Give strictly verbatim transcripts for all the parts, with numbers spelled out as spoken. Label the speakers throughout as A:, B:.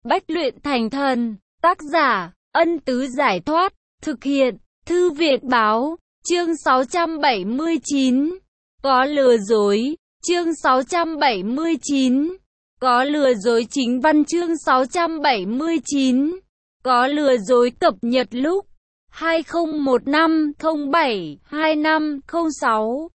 A: Bách luyện thành thần. Tác giả, Ân Tứ Giải Thoát. Thực hiện, Thư Viện Báo. Chương sáu trăm bảy mươi chín. Có lừa dối. Chương sáu trăm bảy mươi chín. Có lừa dối chính văn. Chương sáu trăm bảy mươi chín. Có lừa dối cập nhật lúc hai không một năm không bảy hai năm không sáu.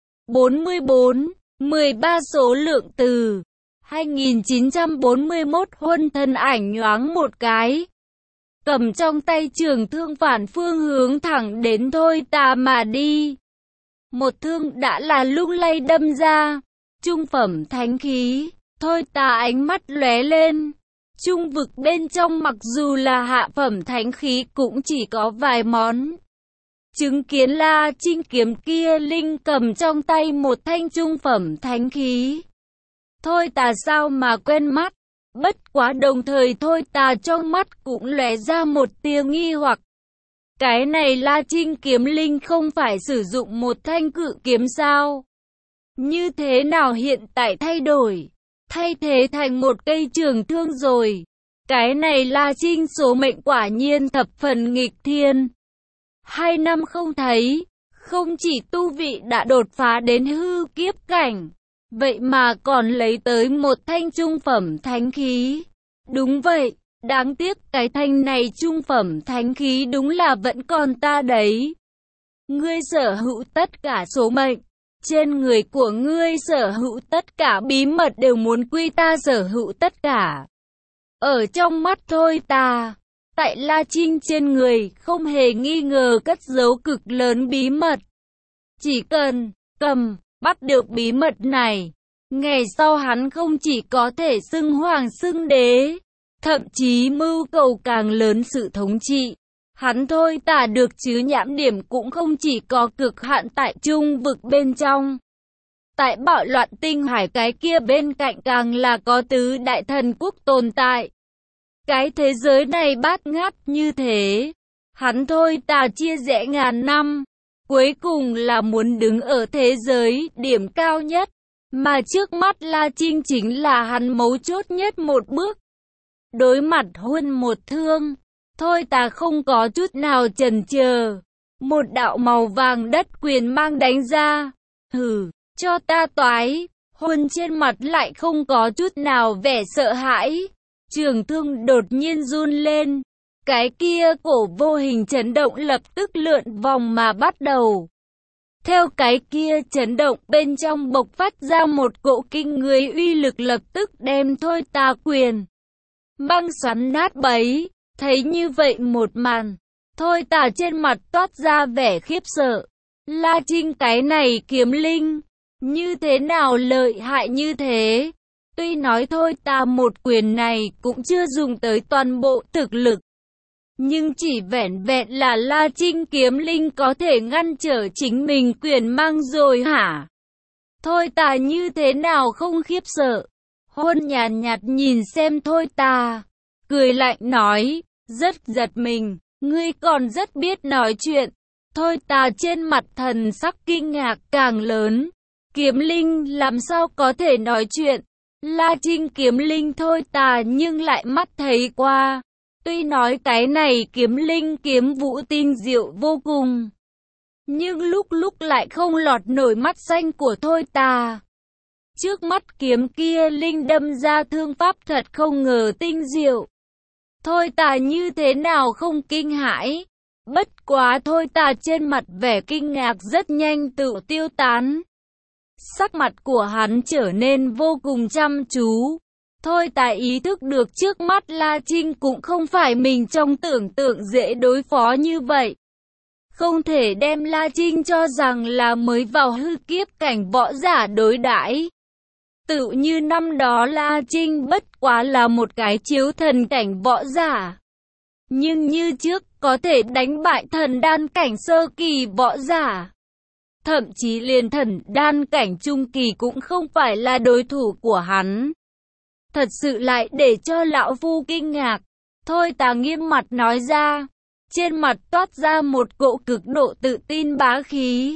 A: bốn mươi bốn, mười ba số lượng từ. hai nghìn chín trăm bốn mươi mốt. Huân thân ảnh nhoáng một cái, cầm trong tay trường thương phản phương hướng thẳng đến Thôi Tà mà đi. Một thương đã là lung lay đâm ra, trung phẩm thánh khí. Thôi Tà ánh mắt lóe lên. Trung vực bên trong mặc dù là hạ phẩm thánh khí cũng chỉ có vài món. Chứng kiến La Trinh kiếm kia linh cầm trong tay một thanh trung phẩm thánh khí. Thôi Tà sao mà quen mắt. Bất quá đồng thời Thôi Tà trong mắt cũng lóe ra một tia nghi hoặc. Cái này La Trinh kiếm linh không phải sử dụng một thanh cự kiếm sao? Như thế nào hiện tại thay đổi, thay thế thành một cây trường thương rồi? Cái này La Trinh số mệnh quả nhiên thập phần nghịch thiên. Hai năm không thấy, không chỉ tu vị đã đột phá đến hư kiếp cảnh, vậy mà còn lấy tới một thanh trung phẩm thánh khí. Đúng vậy, đáng tiếc cái thanh này trung phẩm thánh khí đúng là vẫn còn ta đấy. Ngươi sở hữu tất cả số mệnh, trên người của ngươi sở hữu tất cả bí mật đều muốn quy ta sở hữu tất cả. Ở trong mắt Thôi Tà, tại La Trinh trên người không hề nghi ngờ cất giấu cực lớn bí mật. Chỉ cần cầm bắt được bí mật này, ngày sau hắn không chỉ có thể xưng hoàng xưng đế, thậm chí mưu cầu càng lớn sự thống trị. Hắn Thôi Tà được chứ nhãn điểm cũng không chỉ có cực hạn tại trung vực bên trong. Tại bạo loạn tinh hải cái kia bên cạnh càng là có tứ đại thần quốc tồn tại. Cái thế giới này bát ngát như thế, hắn Thôi Tà chia rẽ ngàn năm, cuối cùng là muốn đứng ở thế giới điểm cao nhất, mà trước mắt La Trinh chính là hắn mấu chốt nhất một bước. Đối mặt Huân một thương, Thôi Tà không có chút nào chần chờ, một đạo màu vàng đất quyền mang đánh ra. Hừ, cho ta toái. Huân trên mặt lại không có chút nào vẻ sợ hãi. Trường thương đột nhiên run lên, cái kia cổ vô hình chấn động lập tức lượn vòng mà bắt đầu. Theo cái kia chấn động bên trong bộc phát ra một cỗ kinh người uy lực lập tức đem Thôi Tà quyền băng xoắn nát bấy. Thấy như vậy một màn, Thôi Tà trên mặt toát ra vẻ khiếp sợ. La Trinh cái này kiếm linh, như thế nào lợi hại như thế? Tuy nói Thôi Tà một quyền này cũng chưa dùng tới toàn bộ thực lực, nhưng chỉ vẻn vẹn là La Trinh kiếm linh có thể ngăn trở chính mình quyền mang rồi hả? Thôi Tà như thế nào không khiếp sợ? Huân nhàn nhạt nhìn xem Thôi Tà, cười lạnh nói, rất giật mình, ngươi còn rất biết nói chuyện. Thôi Tà trên mặt thần sắc kinh ngạc càng lớn, kiếm linh làm sao có thể nói chuyện? La Trinh kiếm linh Thôi Tà nhưng lại mắt thấy qua. Tuy nói cái này kiếm linh kiếm vũ tinh diệu vô cùng, nhưng lúc lúc lại không lọt nổi mắt xanh của Thôi Tà. Trước mắt kiếm kia linh đâm ra thương pháp thật không ngờ tinh diệu. Thôi Tà như thế nào không kinh hãi? Bất quá Thôi Tà trên mặt vẻ kinh ngạc rất nhanh tự tiêu tán. Sắc mặt của hắn trở nên vô cùng chăm chú. Thôi Tà ý thức được trước mắt La Trinh cũng không phải mình trong tưởng tượng dễ đối phó như vậy. Không thể đem La Trinh cho rằng là mới vào hư kiếp cảnh võ giả đối đãi. Tự như năm đó La Trinh bất quá là một cái chiếu thần cảnh võ giả, nhưng như trước có thể đánh bại thần đan cảnh sơ kỳ võ giả. Thậm chí liền thần đan cảnh trung kỳ cũng không phải là đối thủ của hắn. Thật sự lại để cho lão phu kinh ngạc. Thôi Tà nghiêm mặt nói ra, trên mặt toát ra một cỗ cực độ tự tin bá khí.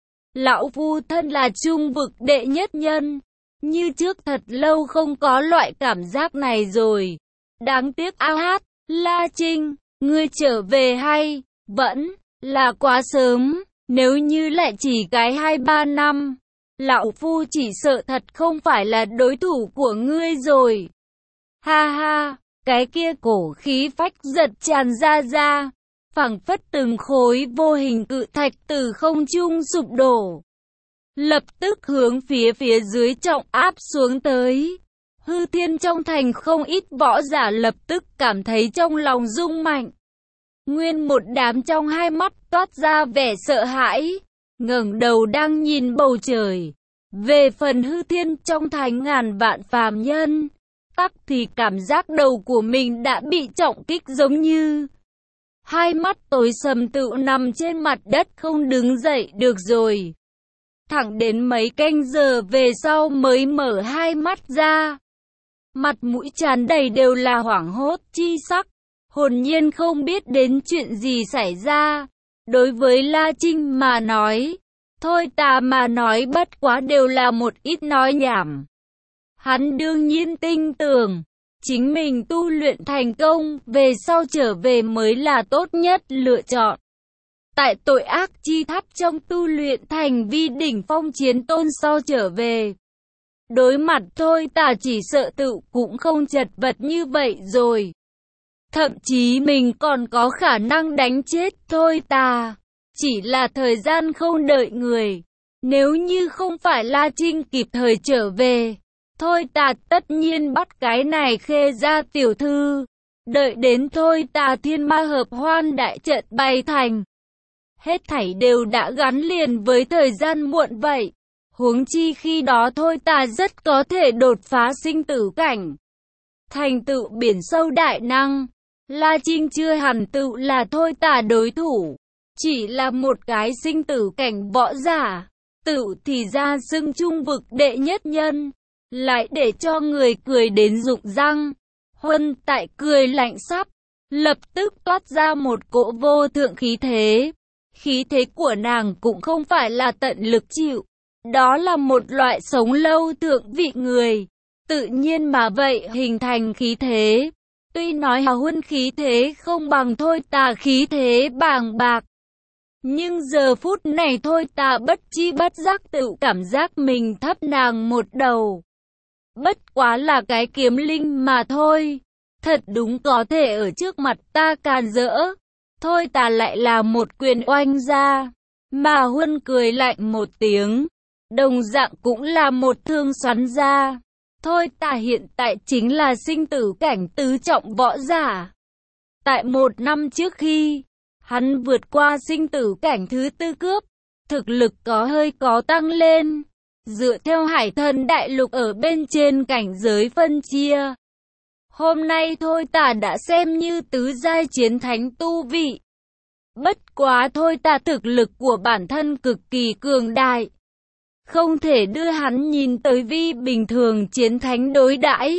A: Lão phu thân là trung vực đệ nhất nhân, như trước thật lâu không có loại cảm giác này rồi. Đáng tiếc a hát, La Trinh, ngươi trở về hay, vẫn là quá sớm, nếu như lại chỉ cái hai ba năm, lão phu chỉ sợ thật không phải là đối thủ của ngươi rồi. Ha ha, cái kia cổ khí phách giật tràn ra ra, phảng phất từng khối vô hình cự thạch từ không trung sụp đổ, lập tức hướng phía phía dưới trọng áp xuống tới. Hư Thiên trong thành không ít võ giả lập tức cảm thấy trong lòng rung mạnh. Nguyên một đám trong hai mắt toát ra vẻ sợ hãi, ngẩng đầu đang nhìn bầu trời. Về phần Hư Thiên trong thành ngàn vạn phàm nhân, tắc thì cảm giác đầu của mình đã bị trọng kích giống như hai mắt tối sầm tự nằm trên mặt đất không đứng dậy được rồi. Thẳng đến mấy canh giờ về sau mới mở hai mắt ra. Mặt mũi tràn đầy đều là hoảng hốt chi sắc, hồn nhiên không biết đến chuyện gì xảy ra. Đối với La Trinh mà nói, thôi ta mà nói bất quá đều là một ít nói nhảm. Hắn đương nhiên tin tưởng, chính mình tu luyện thành công, về sau trở về mới là tốt nhất lựa chọn. Tại tội ác chi tháp trong tu luyện thành vi đỉnh phong chiến tôn sau trở về. Đối mặt thôi ta chỉ sợ tự cũng không chật vật như vậy rồi. Thậm chí mình còn có khả năng đánh chết thôi ta. Chỉ là thời gian không đợi người. Nếu như không phải La Trinh kịp thời trở về, thôi ta tất nhiên bắt cái này khê ra tiểu thư. Đợi đến thôi ta thiên ma hợp hoan đại trận bày thành. Hết thảy đều đã gắn liền với thời gian muộn vậy. Huống chi khi đó thôi ta rất có thể đột phá sinh tử cảnh. Thành tựu biển sâu đại năng. La Trinh chưa hẳn tựu là thôi ta đối thủ. Chỉ là một cái sinh tử cảnh võ giả. Tựu thì ra xưng trung vực đệ nhất nhân. Lại để cho người cười đến rụng răng. Huân tại cười lạnh sắp. Lập tức toát ra một cỗ vô thượng khí thế. Khí thế của nàng cũng không phải là tận lực chịu. Đó là một loại sống lâu thượng vị người. Tự nhiên mà vậy hình thành khí thế. Tuy nói hào huân khí thế không bằng thôi ta khí thế bàng bạc. Nhưng giờ phút này thôi ta bất chi bất giác tự cảm giác mình thấp nàng một đầu. Bất quá là cái kiếm linh mà thôi. Thật đúng có thể ở trước mặt ta càn rỡ. Thôi ta lại là một quyền oanh ra. Mà Huân cười lạnh một tiếng. Đồng dạng cũng là một thương xoắn ra. Thôi ta hiện tại chính là sinh tử cảnh tứ trọng võ giả. Tại một năm trước khi hắn vượt qua sinh tử cảnh thứ tư cướp, thực lực có hơi có tăng lên. Dựa theo hải thần đại lục ở bên trên cảnh giới phân chia. Hôm nay thôi ta đã xem như tứ giai chiến thánh tu vị. Bất quá thôi ta thực lực của bản thân cực kỳ cường đại. Không thể đưa hắn nhìn tới vi bình thường chiến thánh đối đãi.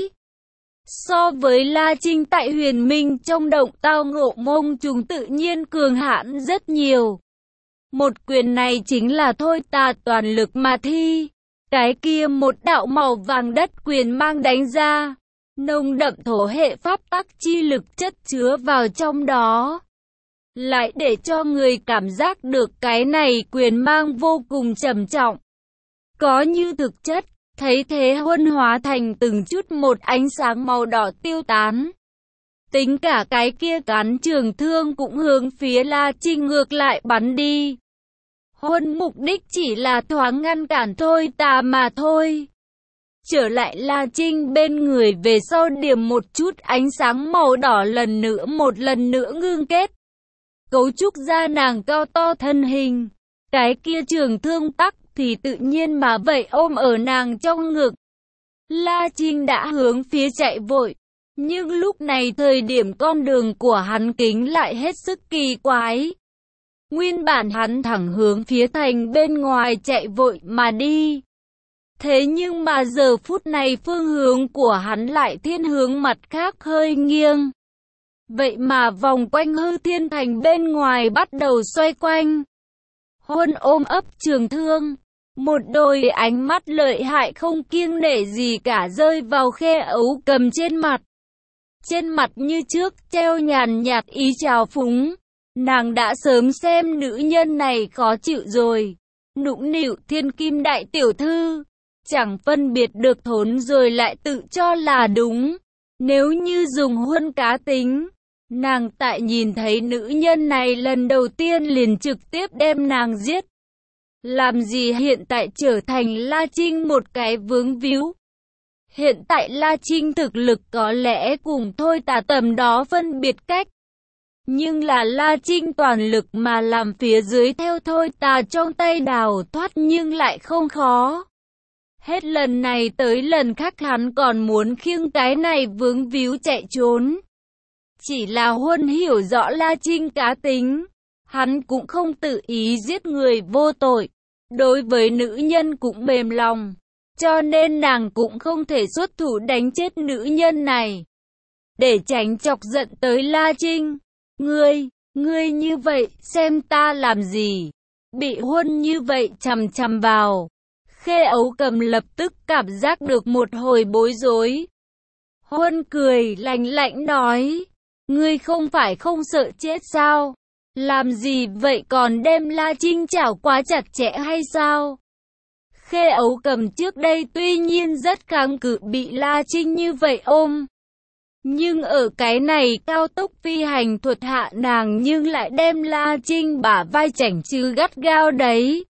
A: So với La Trinh tại huyền minh trong động tao ngộ mông trùng tự nhiên cường hãn rất nhiều. Một quyền này chính là thôi ta toàn lực mà thi. Cái kia một đạo màu vàng đất quyền mang đánh ra. Nồng đậm thổ hệ pháp tắc chi lực chất chứa vào trong đó. Lại để cho người cảm giác được cái này quyền mang vô cùng trầm trọng. Có như thực chất, thấy thế Huân hóa thành từng chút một ánh sáng màu đỏ tiêu tán. Tính cả cái kia cán trường thương cũng hướng phía La Trinh ngược lại bắn đi. Huân mục đích chỉ là thoáng ngăn cản thôi ta mà thôi. Trở lại La Trinh bên người về sau điểm một chút ánh sáng màu đỏ lần nữa một lần nữa ngưng kết. Cấu trúc ra nàng cao to thân hình. Cái kia trường thương tắc thì tự nhiên mà vậy ôm ở nàng trong ngực. La Trinh đã hướng phía chạy vội. Nhưng lúc này thời điểm con đường của hắn kính lại hết sức kỳ quái. Nguyên bản hắn thẳng hướng phía thành bên ngoài chạy vội mà đi. Thế nhưng mà giờ phút này phương hướng của hắn lại thiên hướng mặt khác hơi nghiêng. Vậy mà vòng quanh hư thiên thành bên ngoài bắt đầu xoay quanh. Huân ôm ấp trường thương. Một đôi ánh mắt lợi hại không kiêng nể gì cả rơi vào khe ấu cầm trên mặt. trên mặt như trước treo nhàn nhạt ý trào phúng. Nàng đã sớm xem nữ nhân này khó chịu rồi. Nũng nịu thiên kim đại tiểu thư, chẳng phân biệt được thốn rồi lại tự cho là đúng. Nếu như dùng huân cá tính, nàng tại nhìn thấy nữ nhân này lần đầu tiên liền trực tiếp đem nàng giết. Làm gì hiện tại trở thành La Trinh một cái vướng víu. Hiện tại La Trinh thực lực có lẽ cùng Thôi Tà tầm đó phân biệt cách. Nhưng là La Trinh toàn lực mà làm phía dưới theo Thôi Tà trong tay đào thoát nhưng lại không khó. Hết lần này tới lần khác hắn còn muốn khiêng cái này vướng víu chạy trốn. Chỉ là Huân hiểu rõ La Trinh cá tính. Hắn cũng không tự ý giết người vô tội. Đối với nữ nhân cũng mềm lòng. Cho nên nàng cũng không thể xuất thủ đánh chết nữ nhân này. Để tránh chọc giận tới La Trinh. Ngươi, ngươi như vậy, xem ta làm gì? Bị Huân như vậy chằm chằm vào. Khê Ấu Cầm lập tức cảm giác được một hồi bối rối. Huân cười lạnh lạnh nói. Ngươi không phải không sợ chết sao? Làm gì vậy còn đem La Trinh chảo quá chặt chẽ hay sao? Khê Ấu Cầm trước đây tuy nhiên rất kháng cự bị La Trinh như vậy ôm. Nhưng ở cái này cao tốc phi hành thuật hạ nàng nhưng lại đem La Trinh bả vai chảnh chư gắt gao đấy.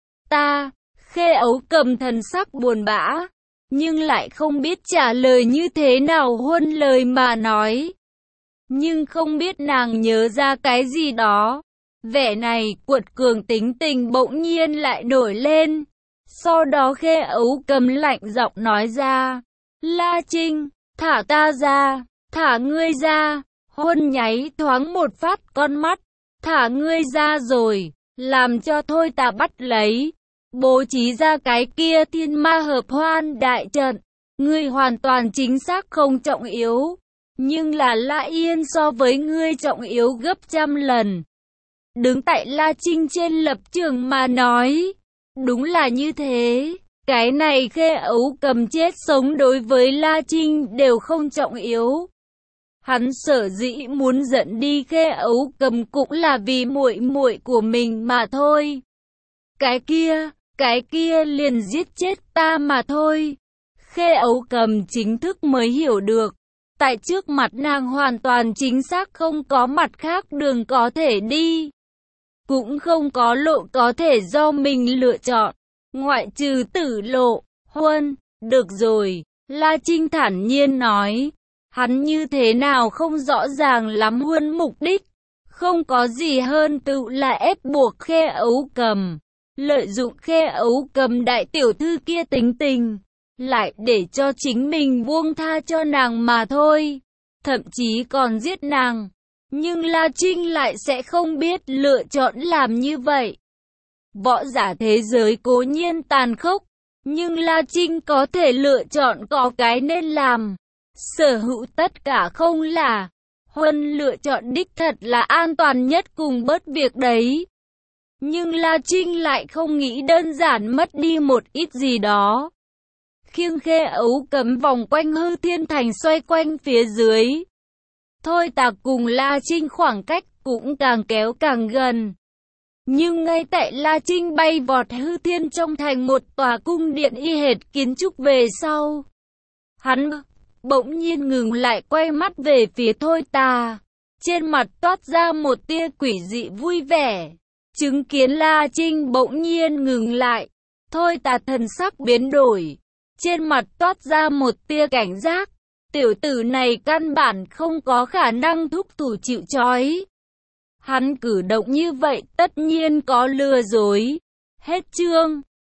A: Ta, Khê Ấu Cầm thần sắc buồn bã, nhưng lại không biết trả lời như thế nào Huân lời mà nói. Nhưng không biết nàng nhớ ra cái gì đó. Vẻ này cuột cường tính tình bỗng nhiên lại nổi lên. Sau đó Khê Ấu Cầm lạnh giọng nói ra. La Trinh, thả ta ra, thả ngươi ra. Huân nháy thoáng một phát con mắt. Thả ngươi ra rồi, làm cho Thôi Tà bắt lấy. Bố trí ra cái kia thiên ma hợp hoan đại trận. Ngươi hoàn toàn chính xác không trọng yếu. Nhưng là La Yên so với ngươi trọng yếu gấp trăm lần. Đứng tại La Trinh trên lập trường mà nói. Đúng là như thế. Cái này Khê Ấu Cầm chết sống đối với La Trinh đều không trọng yếu. Hắn sở dĩ muốn dẫn đi Khê Ấu Cầm cũng là vì muội muội của mình mà thôi. Cái kia, cái kia liền giết chết ta mà thôi. Khê Ấu Cầm chính thức mới hiểu được. Tại trước mặt nàng hoàn toàn chính xác không có mặt khác đường có thể đi. Cũng không có lộ có thể do mình lựa chọn. Ngoại trừ tử lộ. Huân, được rồi. La Trinh thản nhiên nói. Hắn như thế nào không rõ ràng lắm Huân mục đích. Không có gì hơn tự là ép buộc Khê Ấu Cầm. Lợi dụng Khê Ấu Cầm đại tiểu thư kia tính tình. Lại để cho chính mình buông tha cho nàng mà thôi. Thậm chí còn giết nàng. Nhưng La Trinh lại sẽ không biết lựa chọn làm như vậy. Võ giả thế giới cố nhiên tàn khốc. Nhưng La Trinh có thể lựa chọn có cái nên làm. Sở hữu tất cả không là. Huân lựa chọn đích thật là an toàn nhất cùng bớt việc đấy. Nhưng La Trinh lại không nghĩ đơn giản mất đi một ít gì đó. Khiêng Khê Ấu Cầm vòng quanh hư thiên thành xoay quanh phía dưới. Thôi Tà cùng La Trinh khoảng cách cũng càng kéo càng gần. Nhưng ngay tại La Trinh bay vọt hư thiên trong thành một tòa cung điện y hệt kiến trúc về sau. Hắn bỗng nhiên ngừng lại quay mắt về phía Thôi Tà. Trên mặt toát ra một tia quỷ dị vui vẻ. Chứng kiến La Trinh bỗng nhiên ngừng lại. Thôi Tà thần sắc biến đổi. Trên mặt toát ra một tia cảnh giác. Tiểu tử này căn bản không có khả năng thúc thủ chịu trói. Hắn cử động như vậy tất nhiên có lừa dối. Hết chương.